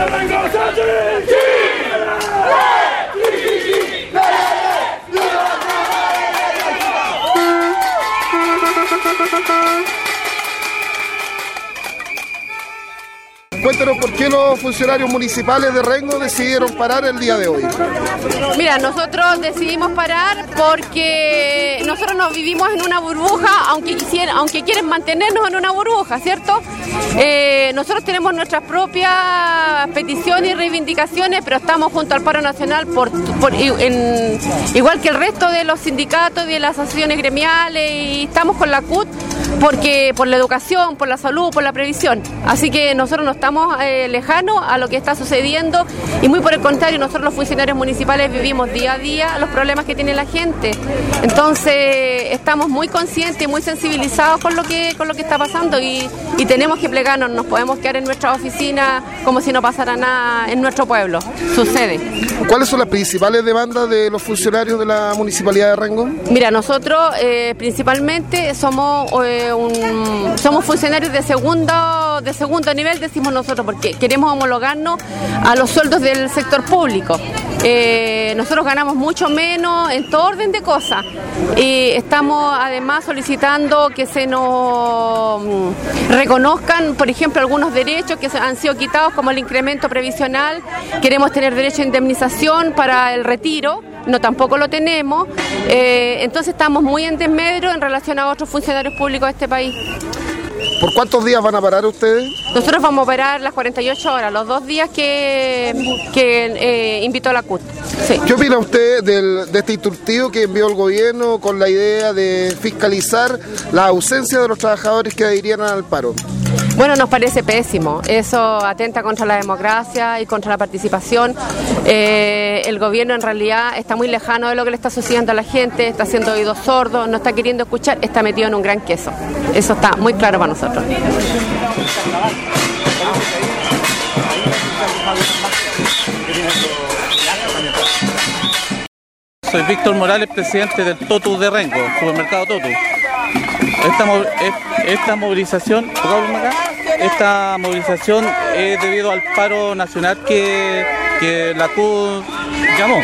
Cuéntanos por qué los funcionarios municipales de Rengo decidieron parar el día de hoy. Mira, nosotros decidimos parar porque nosotros nos vivimos en una burbuja, aunque quieren mantenernos en una burbuja, ¿cierto? Nosotros tenemos nuestras propias peticiones y reivindicaciones, pero estamos junto al paro nacional igual que el resto de los sindicatos y de las asociaciones gremiales, y estamos con la CUT porque por la educación, por la salud, por la previsión. Así que nosotros no estamos lejanos a lo que está sucediendo, y muy por el contrario, nosotros los funcionarios municipales vivimos día a día los problemas que tiene la gente. Entonces estamos muy conscientes y muy sensibilizados con lo que está pasando, y tenemos que plegarnos. Nos podemos quedar en nuestra oficina como si no pasara nada en nuestro pueblo. Sucede. ¿Cuáles son las principales demandas de los funcionarios de la Municipalidad de Rengo? Mira, nosotros principalmente somos funcionarios de segundo nivel, decimos nosotros, porque queremos homologarnos a los sueldos del sector público. Nosotros ganamos mucho menos en todo orden de cosas, y estamos además solicitando que se nos reconozcan, por ejemplo, algunos derechos que han sido quitados, como el incremento previsional. Queremos tener derecho a indemnización para el retiro, no, tampoco lo tenemos. Entonces estamos muy en desmedro en relación a otros funcionarios públicos de este país. ¿Por cuántos días van a parar ustedes? Nosotros vamos a parar las 48 horas, los 2 días que invitó la CUT. Sí. ¿Qué opina usted de este instructivo que envió el gobierno con la idea de fiscalizar la ausencia de los trabajadores que adhirieran al paro? Bueno, nos parece pésimo. Eso atenta contra la democracia y contra la participación. El gobierno en realidad está muy lejano de lo que le está sucediendo a la gente, está haciendo oídos sordos, no está queriendo escuchar, está metido en un gran queso. Eso está muy claro para nosotros. Soy Víctor Morales, presidente del Totu de Rengo, supermercado Totu. Esta movilización es debido al paro nacional que la CUT llamó.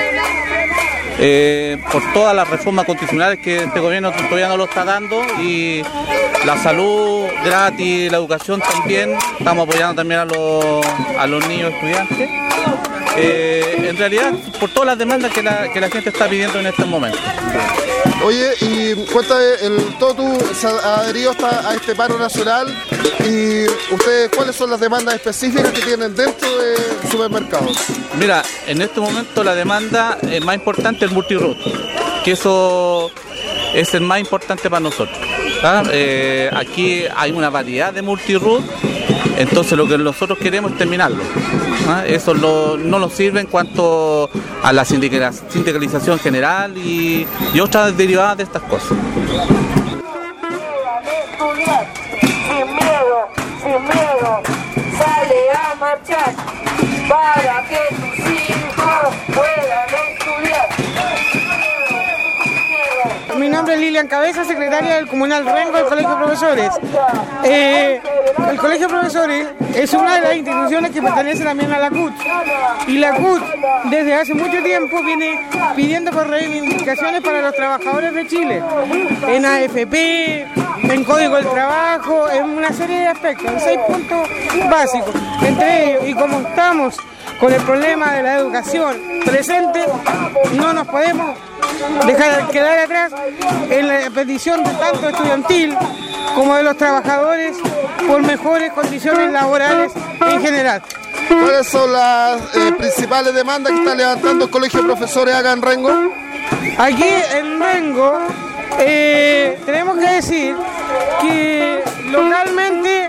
Por todas las reformas constitucionales que este gobierno todavía no lo está dando, y la salud gratis, la educación también, estamos apoyando también a los niños estudiantes. En realidad, por todas las demandas que la gente está pidiendo en este momento. Oye, y cuéntame, el Totu se ha adherido a este paro nacional, y ustedes, ¿cuáles son las demandas específicas que tienen dentro de supermercados? Mira, en este momento la demanda más importante es el multiroot, que eso es el más importante para nosotros. Aquí hay una variedad de multiroot, entonces lo que nosotros queremos es terminarlo. Eso no nos sirve en cuanto a la sindicalización general y otras derivadas de estas cosas. Sin miedo, sale a marchar para que tus hijos puedan estudiar. Mi nombre es Lilian Cabeza, secretaria del Comunal Rengo del Colegio de Profesores. El Colegio de Profesores es una de las instituciones que pertenece también a la CUT. Y la CUT desde hace mucho tiempo viene pidiendo por reivindicaciones para los trabajadores de Chile. En AFP, en Código del Trabajo, en una serie de aspectos, en 6 puntos básicos. Entre ellos, y como estamos con el problema de la educación presente, no nos podemos dejar quedar atrás en la petición de tanto estudiantil como de los trabajadores por mejores condiciones laborales en general. ¿Cuáles son las principales demandas que está levantando el Colegio de Profesores acá en Rengo? Aquí en Rengo tenemos que decir que localmente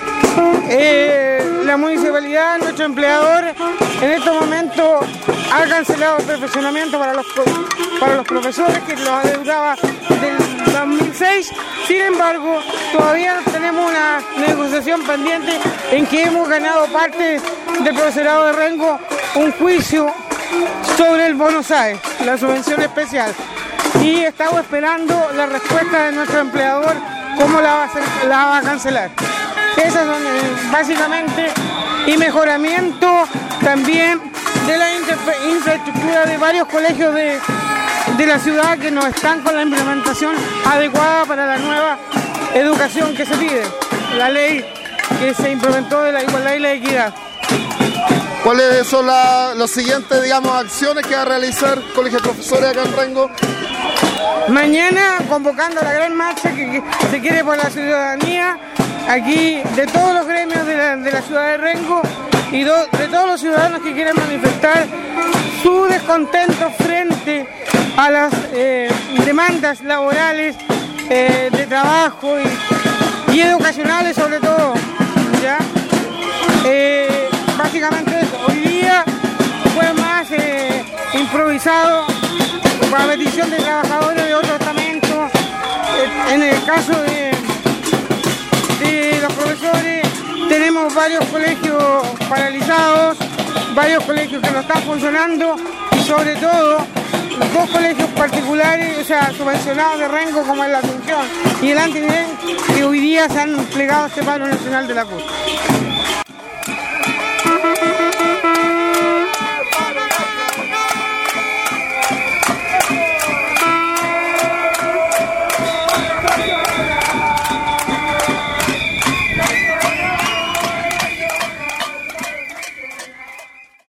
la municipalidad, nuestro empleador, en estos momentos ha cancelado el perfeccionamiento para los profesores, que los adeudaba del 2006. Sin embargo, todavía tenemos una negociación pendiente en que hemos ganado parte del profesorado de Rengo un juicio sobre el bono SAE, la subvención especial. Y estamos esperando la respuesta de nuestro empleador, cómo la va a cancelar. Esas son básicamente y mejoramiento también de la infraestructura de varios colegios de la ciudad que no están con la implementación adecuada para la nueva educación que se pide, la ley que se implementó de la igualdad y la equidad. ¿Cuáles son las siguientes, digamos, acciones que va a realizar el Colegio de Profesores acá en Rengo? Mañana convocando la gran marcha que se quiere por la ciudadanía, aquí de todos los gremios de la ciudad de Rengo y de todos los ciudadanos que quieren manifestar su descontento frente a las demandas laborales, de trabajo y educacionales sobre todo, ¿ya? Básicamente eso. Hoy día fue más improvisado a petición de trabajadores de otros estamentos. En el caso de los profesores tenemos varios colegios paralizados, varios colegios que no están funcionando y sobre todo 2 colegios particulares, o sea, subvencionados de Rengo como es la Asunción y el Antinivel, que hoy día se han plegado a este paro nacional de la CUT.